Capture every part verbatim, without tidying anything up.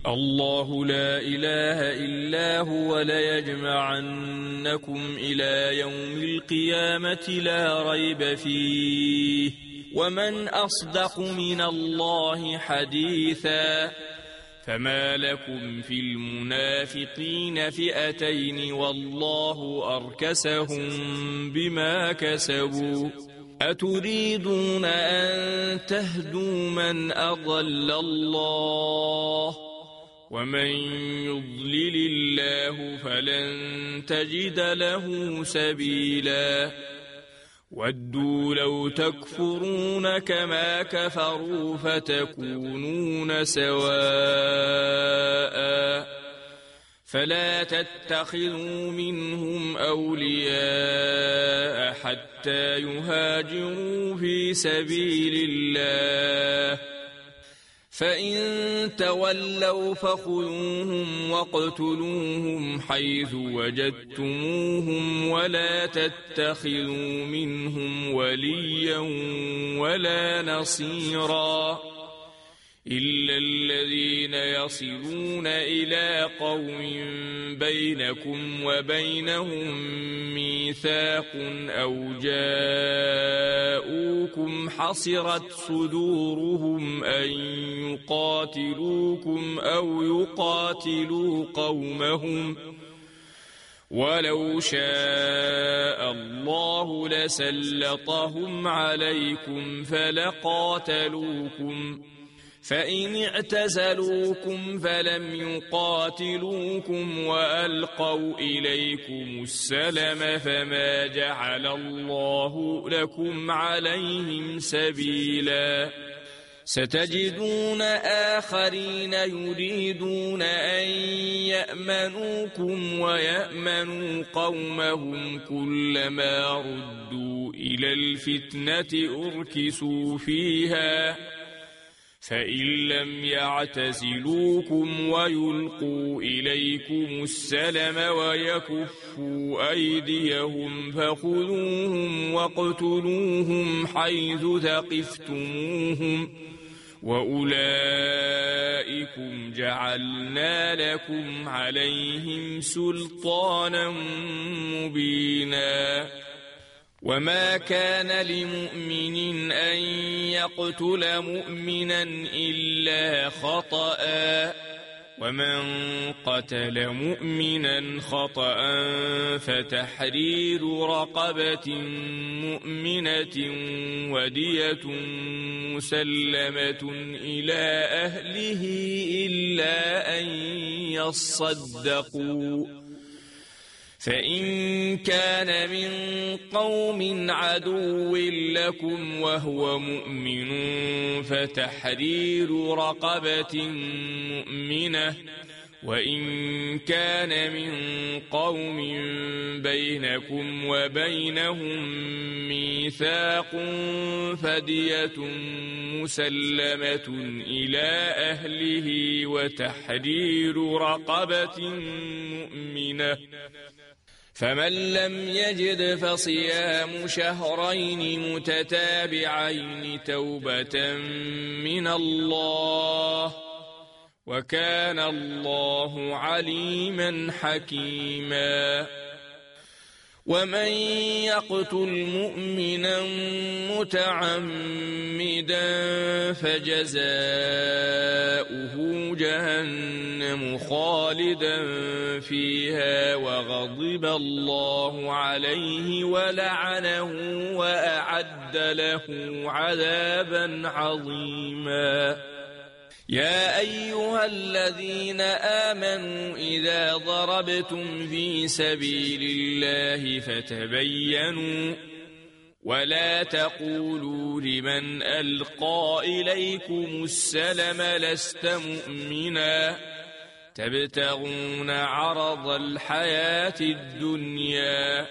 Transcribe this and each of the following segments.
الله لا إله إلا هو ليجمعنكم إلى يوم القيامة لا ريب فيه ومن أصدق من الله حديثا فما لكم في المنافقين فئتين والله أركسهم بما كسبوا أتريدون أن تهدوا من أضل الله ومن يضلل الله فلن تجد له سبيلا ودوا لو تكفرون كما كفروا فتكونون سواء فلا تتخذوا منهم أولياء حتى يهاجروا في سبيل الله فإن تولوا فخذوهم واقتلوهم حيث وجدتموهم ولا تتخذوا منهم وليا ولا نصيرا إلا الذين يصلون إلى قوم بينكم وبينهم ميثاق أو جاءوكم حصرت صدورهم أن يقاتلوكم أو يقاتلوا قومهم ولو شاء الله لسلطهم عليكم فلقاتلوكم فإن اعتزلوكم فلم يقاتلوكم وألقوا إليكم السلم فما جعل الله لكم عليهم سبيلا ستجدون آخرين يريدون أن يأمنوكم ويأمنوا قومهم كلما ردوا إلى الفتنة أركسوا فيها فإن لم يعتزلوكم ويلقوا إليكم السلم ويكفوا أيديهم فخذوهم واقتلوهم حيث ثقفتموهم وأولئكم جعلنا لكم عليهم سلطانا مبينا وما كان لمؤمن أن يقتل مؤمنا إلا خطأ ومن قتل مؤمنا خطأ فتحرير رقبة مؤمنة ودية مسلمة إلى أهله إلا أن يصدقوا فإن كان من قوم عدو لكم وهو مؤمن فتحرير رقبة مؤمنة وإن كان من قوم بينكم وبينهم ميثاق فدية مسلمة إلى أهله وتحرير رقبة مؤمنة فمن لم يجد فصيام شهرين متتابعين توبة من الله وكان الله عليما حكيما ومن يقتل مؤمنا متعمدا فجزاؤه جهنم خالدا فيها وغضب الله عليه ولعنه وأعد له عذابا عظيما يا أيها الذين آمنوا إذا ضربتم في سبيل الله فتبينوا ولا تقولوا لمن ألقى إليكم السلم لست مؤمنا تبتغون عرض الحياة الدنيا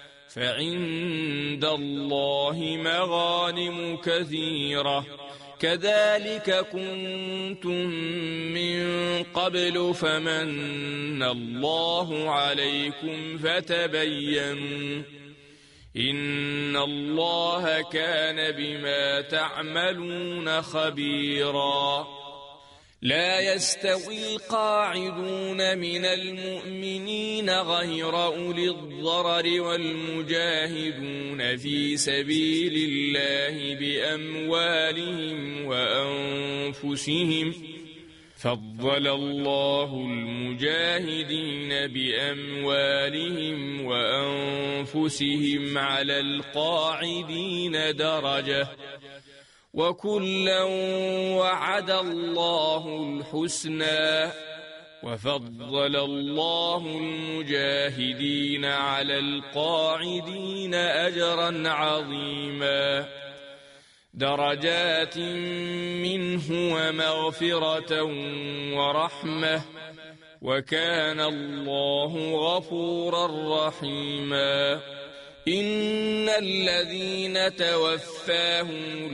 فعند الله مغانم كثيرة كذلك كنتم من قبل فمن الله عليكم فتبينوا إن الله كان بما تعملون خبيرا لا يستوي القاعدون من المؤمنين غير أولي الضرر والمجاهدون في سبيل الله بأموالهم وأنفسهم فضل الله المجاهدين بأموالهم وأنفسهم على القاعدين درجة وكلا وعد الله الحسنى وفضل الله المجاهدين على القاعدين أجرا عظيما درجات منه ومغفرة ورحمة وكان الله غفورا رحيما إن الذين توفاهم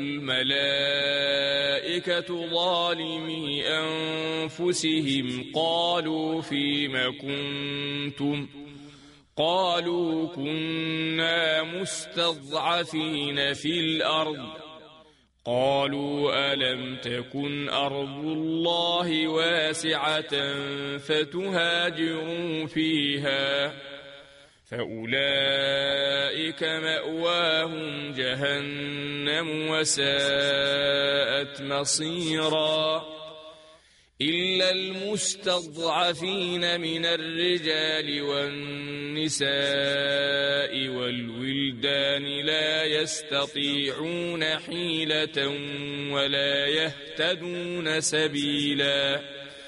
الملائكة ظالمي أنفسهم قالوا فيم كنتم قالوا كنا مستضعفين في الأرض قالوا ألم تكن أرض الله واسعة فتهاجروا فيها فأولئك مأواهم جهنم وساءت مصيرا إلا المستضعفين من الرجال والنساء والولدان لا يستطيعون حيلة ولا يهتدون سبيلا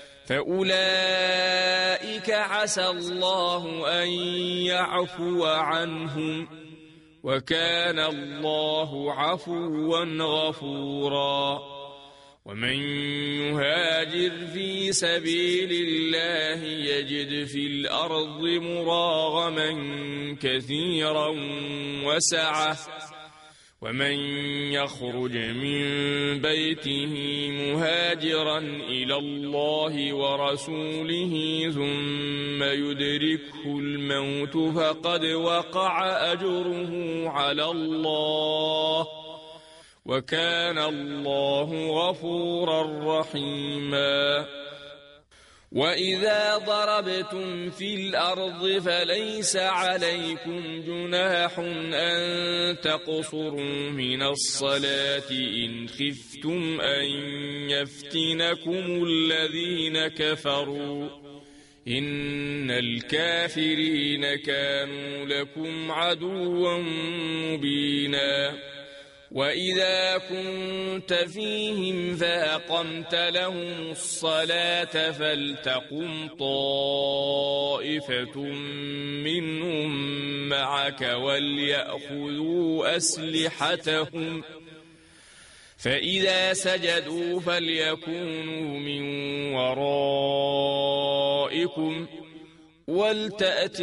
فأولئك عسى الله أن يعفو عنهم وكان الله عفوا غفورا ومن يهاجر في سبيل الله يجد في الأرض مراغما كثيرا وسعة ومن يخرج من بيته مهاجرا إلى الله ورسوله ثم يدركه الموت فقد وقع أجره على الله وكان الله غفورا رحيما وإذا ضربتم في الأرض فليس عليكم جناح أن تقصروا من الصلاة إن خفتم أن يفتنكم الذين كفروا إن الكافرين كانوا لكم عدوا مبينا وإذا كنت فيهم فأقمت لهم الصلاة فلتقم طائفة منهم معك وليأخذوا أسلحتهم فإذا سجدوا فليكونوا من ورائكم ولتأت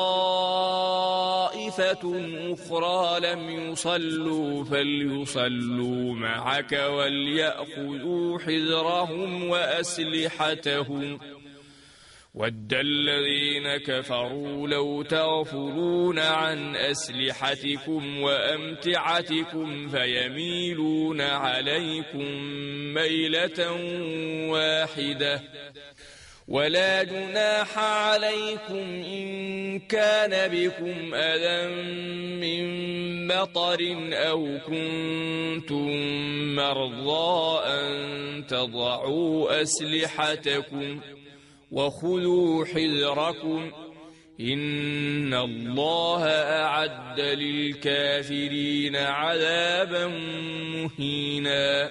طائفة أخرى لم يصلوا فليصلوا معك وليأخذوا حذرهم وأسلحتهم ود الذين كفروا لو تغفلون عن أسلحتكم وأمتعتكم فيميلون عليكم ميلة واحدة ولا جناح عليكم إن كان بكم أذى من مطر أو كنتم مرضى أن تضعوا أسلحتكم وخذوا حذركم إن الله أعد للكافرين عذابا مهينا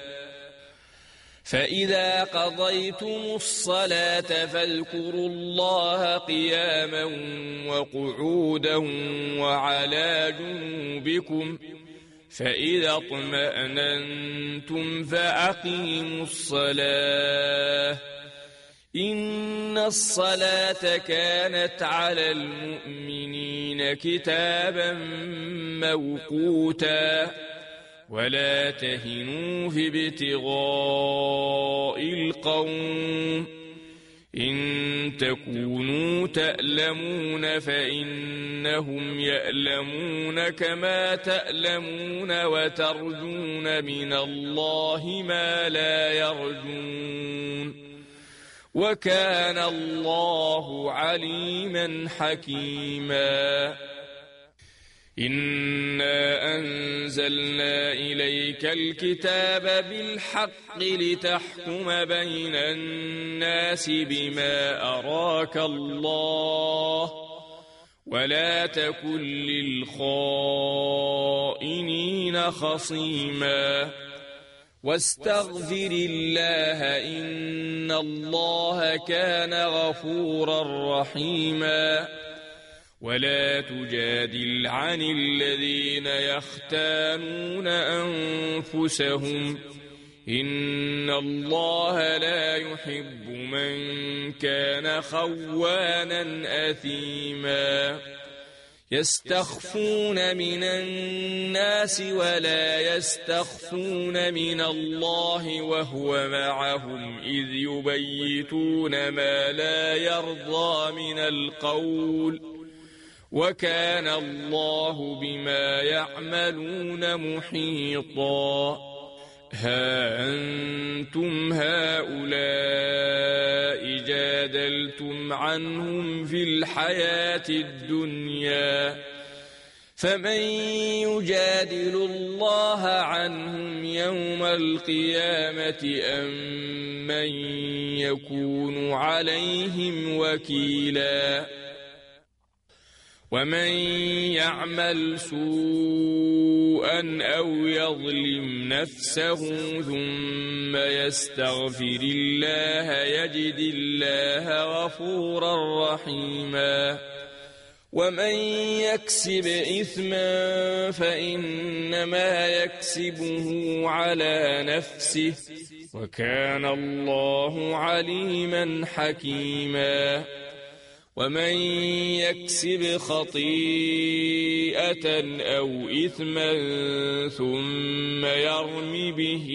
فإذا قضيتم الصلاة فاذكروا الله قياما وقعودا وعلى جنوبكم فإذا اطمأننتم فأقيموا الصلاة إن الصلاة كانت على المؤمنين كتابا موقوتا ولا تهنوا في ابتغاء القوم إن تكونوا تألمون فإنهم يألمون كما تألمون وترجون من الله ما لا يرجون وكان الله عليما حكيما إنا أنزلنا إليك الكتاب بالحق لتحكم بين الناس بما أراك الله ولا تكن للخائنين خصيما واستغفر الله إن الله كان غفورا رحيما ولا تجادل عن الذين يختانون أنفسهم إن الله لا يحب من كان خوانا أثيما يستخفون من الناس ولا يستخفون من الله وهو معهم إذ يبيتون ما لا يرضى من القول وكان الله بما يعملون محيطا ها أنتم هؤلاء جادلتم عنهم في الحياة الدنيا فمن يجادل الله عنهم يوم القيامة أم من يكون عليهم وكيلا ومن يعمل سوءا أو يظلم نفسه ثم يستغفر الله يجد الله غفورا رحيما ومن يكسب إثما فإنما يكسبه على نفسه وكان الله عليما حكيما ومن يكسب خطيئة أو إثما ثم يرم به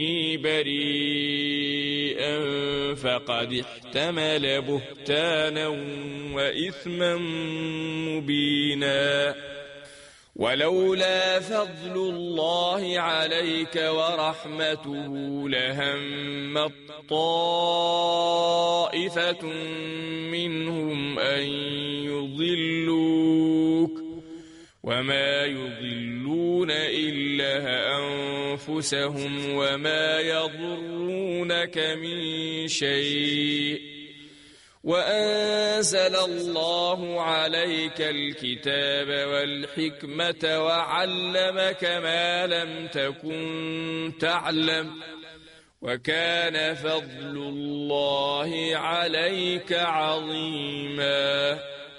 بريئا فقد احتمل بهتانا وإثما مبينا ولولا فضل الله عليك ورحمته لهم طائفة منهم أن يضلوك وما يضلون إلا أنفسهم وما يضرونك من شيء وأنزل الله عليك الكتاب والحكمة وعلمك ما لم تكن تعلم وكان فضل الله عليك عظيما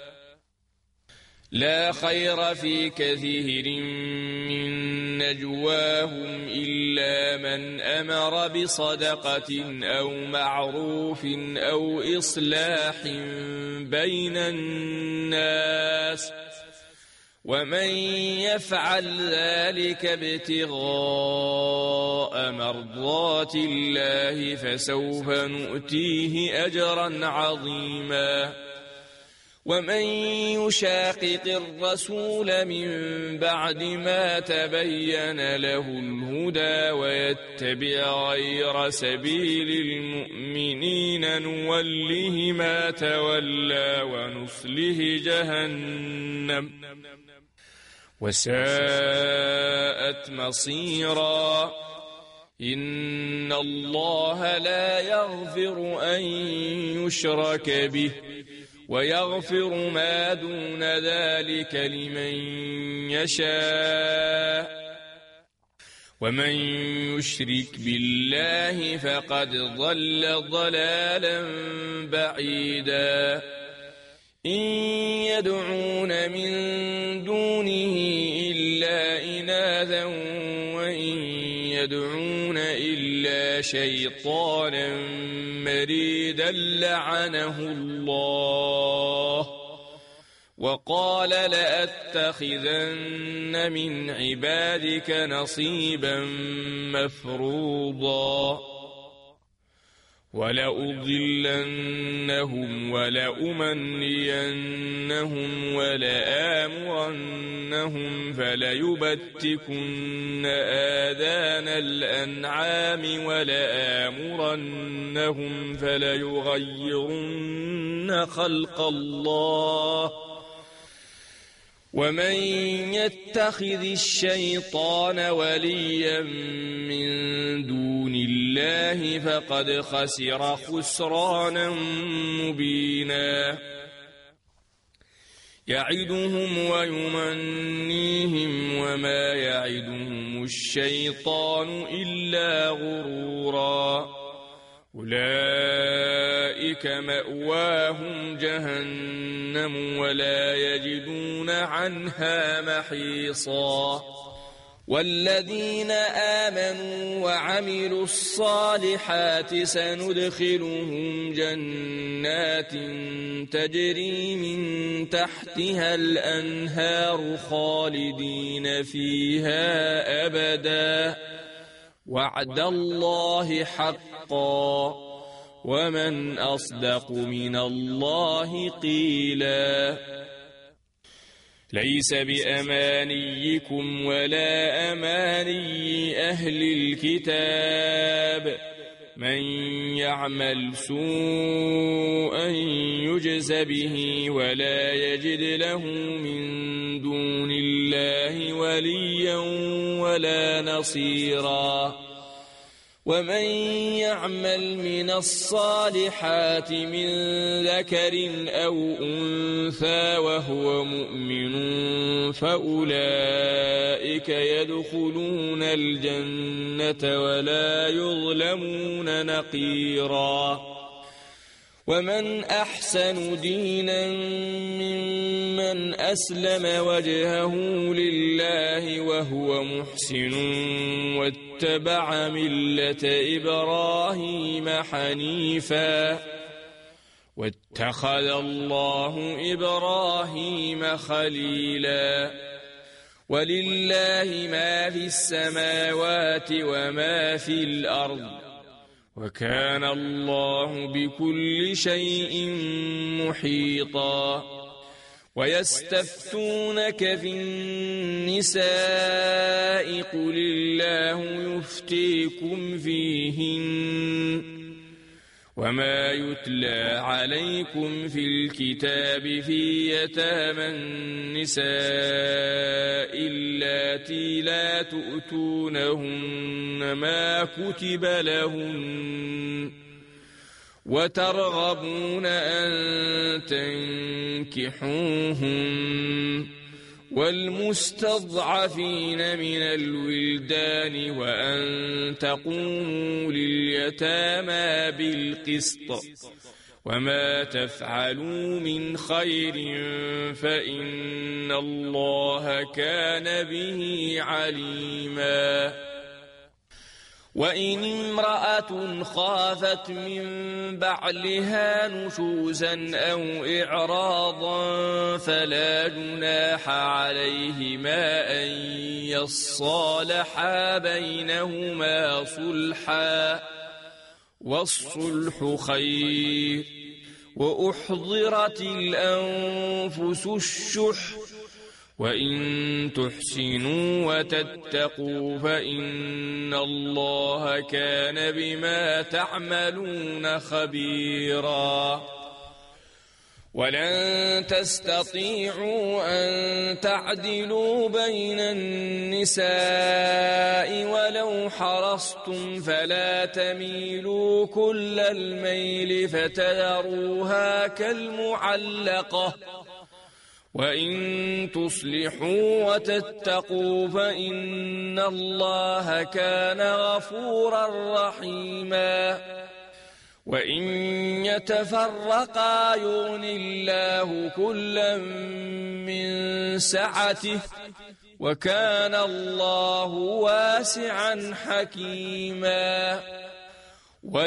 لا خير في كثير من نجواهم إلا من أمر بصدقة أو معروف أو إصلاح بين الناس ومن يفعل ذلك ابتغاء مرضات الله فسوف نؤتيه أجرا عظيما ومن يشاقق الرسول من بعد ما تبين له الهدى ويتبع غير سبيل المؤمنين نوله ما تولى ونصله جهنم وساءت مصيرا إن الله لا يغفر أن يشرك به ويغفر ما دون ذلك لمن يشاء ومن يشرك بالله فقد ضل ضلالا بعيدا إن يدعون من دونه إلا إناثا وإن يدعون إلا شيطانا مريدا لعنه الله وقال لأتخذن من عبادك نصيبا مفروضا ولأضلنهم ولأمنينهم ولآمرنهم فليبتكن آذان الأنعام ولآمرنهم فليغيرن خلق الله ومن يتخذ الشيطان وليا من دون الله فقد خسر خسرانا مبينا يعدهم ويمنيهم وما يعدهم الشيطان إلا غرورا أولئك مأواهم جهنم ولا يجدون عنها محيصا والذين آمنوا وعملوا الصالحات سندخلهم جنات تجري من تحتها الأنهار خالدين فيها أبدا وعد الله حقا ومن أصدق من الله قيلا ليس بأمانيكم ولا أماني أهل الكتاب من يعمل سوءا يجز به ولا يجد له من دون الله وليا ولا نصيرا ومن يعمل من الصالحات من ذكر أو أنثى وهو مؤمن فأولئك يدخلون الجنة ولا يظلمون نقيرا ومن أحسن دينا ممن أسلم وجهه لله وهو محسن واتبع ملة إبراهيم حنيفا واتخذ الله إبراهيم خليلا ولله ما في السماوات وما في الأرض وكان الله بكل شيء محيطا ويستفتونك في النساء قل الله يفتيكم فيهن وما يتلى عليكم في الكتاب في يتامى النساء اللاتي لا تؤتونهن ما كتب لهن وترغبون أن تنكحوهن والمستضعفين من الولدان وأن تقوموا لليتامى بالقسط وما تفعلوا من خير فإن الله كان به عليما وإن امرأة خافت من بعلها نشوزا أو إعراضا فلا جناح عليهما أن يصالحا بينهما صلحا والصلح خير وأحضرت الأنفس الشح وإن تحسنوا وتتقوا فإن الله كان بما تعملون خبيرا ولن تستطيعوا أن تعدلوا بين النساء ولو حرصتم فلا تميلوا كل الميل فتذروها كالمعلقة وإن تصلحوا وتتقوا فإن الله كان غفورا رحيما وإن يتفرقا يغن الله كلا من سعته وكان الله واسعا حكيما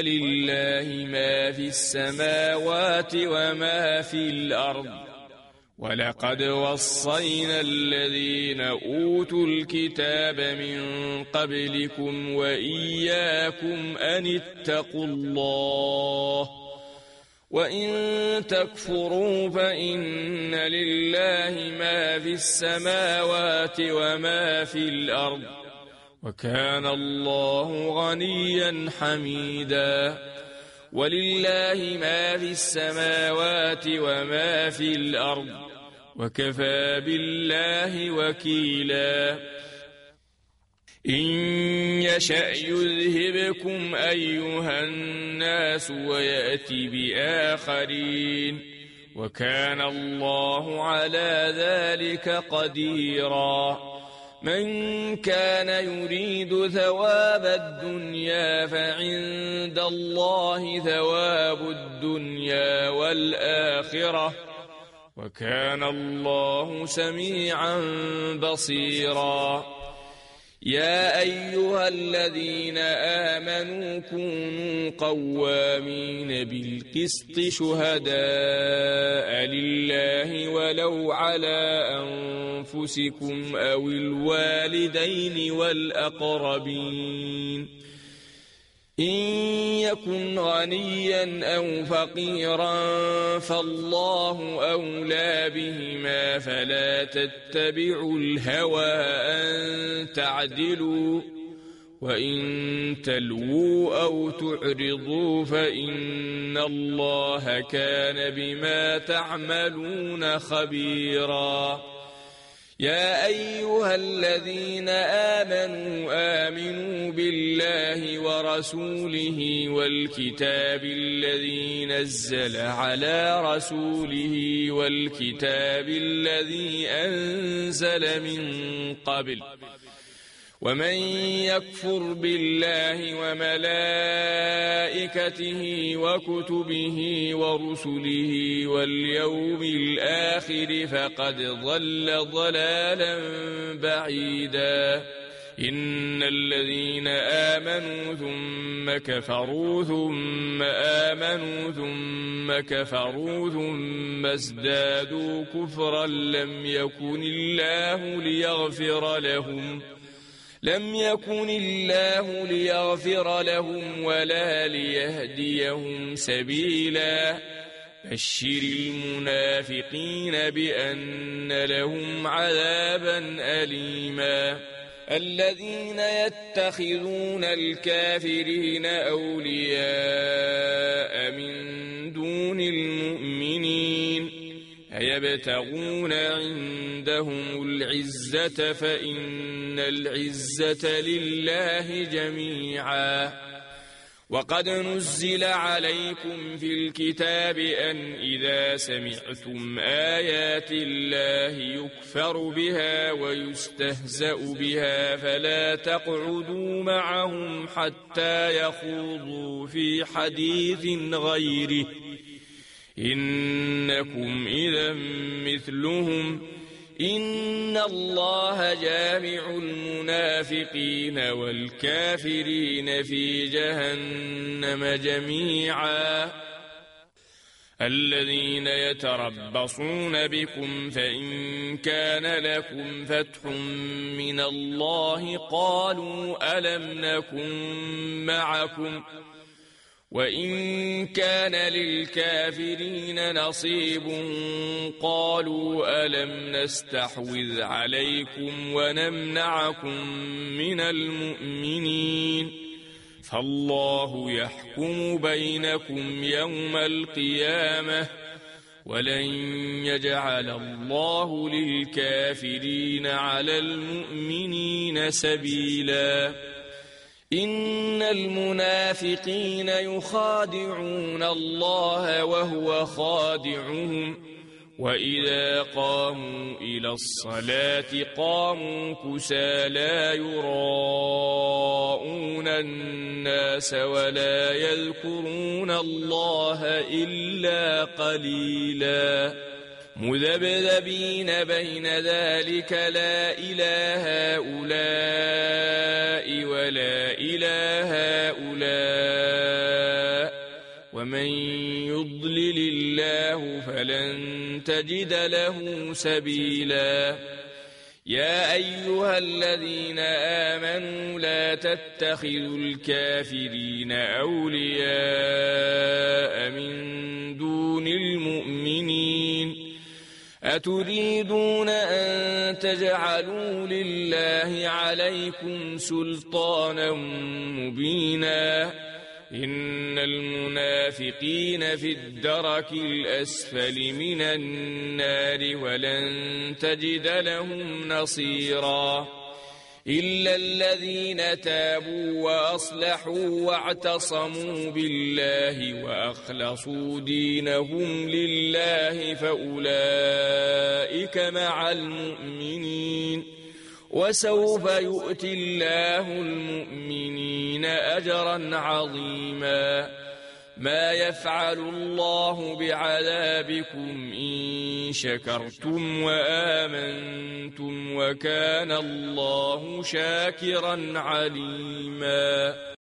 ولله ما في السماوات وما في الأرض ولقد وصينا الذين أوتوا الكتاب من قبلكم وإياكم أن اتقوا الله وإن تكفروا فإن لله ما في السماوات وما في الأرض وكان الله غنيا حميدا ولله ما في السماوات وما في الأرض وكفى بالله وكيلا إن يشأ يذهبكم أيها الناس ويأتي بآخرين وكان الله على ذلك قديرا من كان يريد ثواب الدنيا فعند الله ثواب الدنيا والآخرة وكان الله سميعا بصيرا يا أيها الذين آمنوا كونوا قوامين بالقسط شهداء لله ولو على أنفسكم أو الوالدين والأقربين إن يكن غنيا أو فقيرا فالله أولى بهما فلا تتبعوا الهوى أن تعدلوا وإن تلووا أو تعرضوا فإن الله كان بما تعملون خبيرا يا أيها الذين آمنوا آمنوا بالله ورسوله والكتاب الذي نزل على رسوله والكتاب الذي أنزل من قبل ومن يكفر بالله وملائكته وكتبه ورسله واليوم الآخر فقد ضل ضلالا بعيدا إن الذين آمنوا ثم كفروا ثم آمنوا ثم كفروا ثم ازدادوا كفرا لم يكن الله ليغفر لهم لم يكن الله ليغفر لهم ولا ليهديهم سبيلا بشر المنافقين بأن لهم عذابا أليما الذين يتخذون الكافرين أولياء من دون المؤمنين أيبتغون عندهم العزة فإن العزة لله جميعا وقد نزل عليكم في الكتاب أن إذا سمعتم آيات الله يكفر بها ويستهزأ بها فلا تقعدوا معهم حتى يخوضوا في حديث غيره إنكم إذا مثلهم إن الله جامع المنافقين والكافرين في جهنم جميعا الذين يتربصون بكم فإن كان لكم فتح من الله قالوا ألم نكن معكم وإن كان للكافرين نصيب قالوا ألم نستحوذ عليكم ونمنعكم من المؤمنين فالله يحكم بينكم يوم القيامة ولن يجعل الله للكافرين على المؤمنين سبيلا إن المنافقين يخادعون الله وهو خادعهم وإذا قاموا إلى الصلاة قاموا كسى لا يراءون الناس ولا يذكرون الله إلا قليلا مذبذبين بين ذلك لا إله هؤلاء ولا إله هؤلاء ومن يضلل الله فلن تجد له سبيلا يا أيها الذين آمنوا لا تتخذوا الكافرين أولياء من دون المؤمنين أتريدون أن تجعلوا لله عليكم سلطانا مبينا إن المنافقين في الدرك الأسفل من النار ولن تجد لهم نصيرا إلا الذين تابوا وأصلحوا واعتصموا بالله وأخلصوا دينهم لله فأولئك مع المؤمنين وسوف يؤتي الله المؤمنين أجرا عظيما ما يفعل الله بعذابكم إن شكرتم وآمنتم وكان الله شاكرا عليما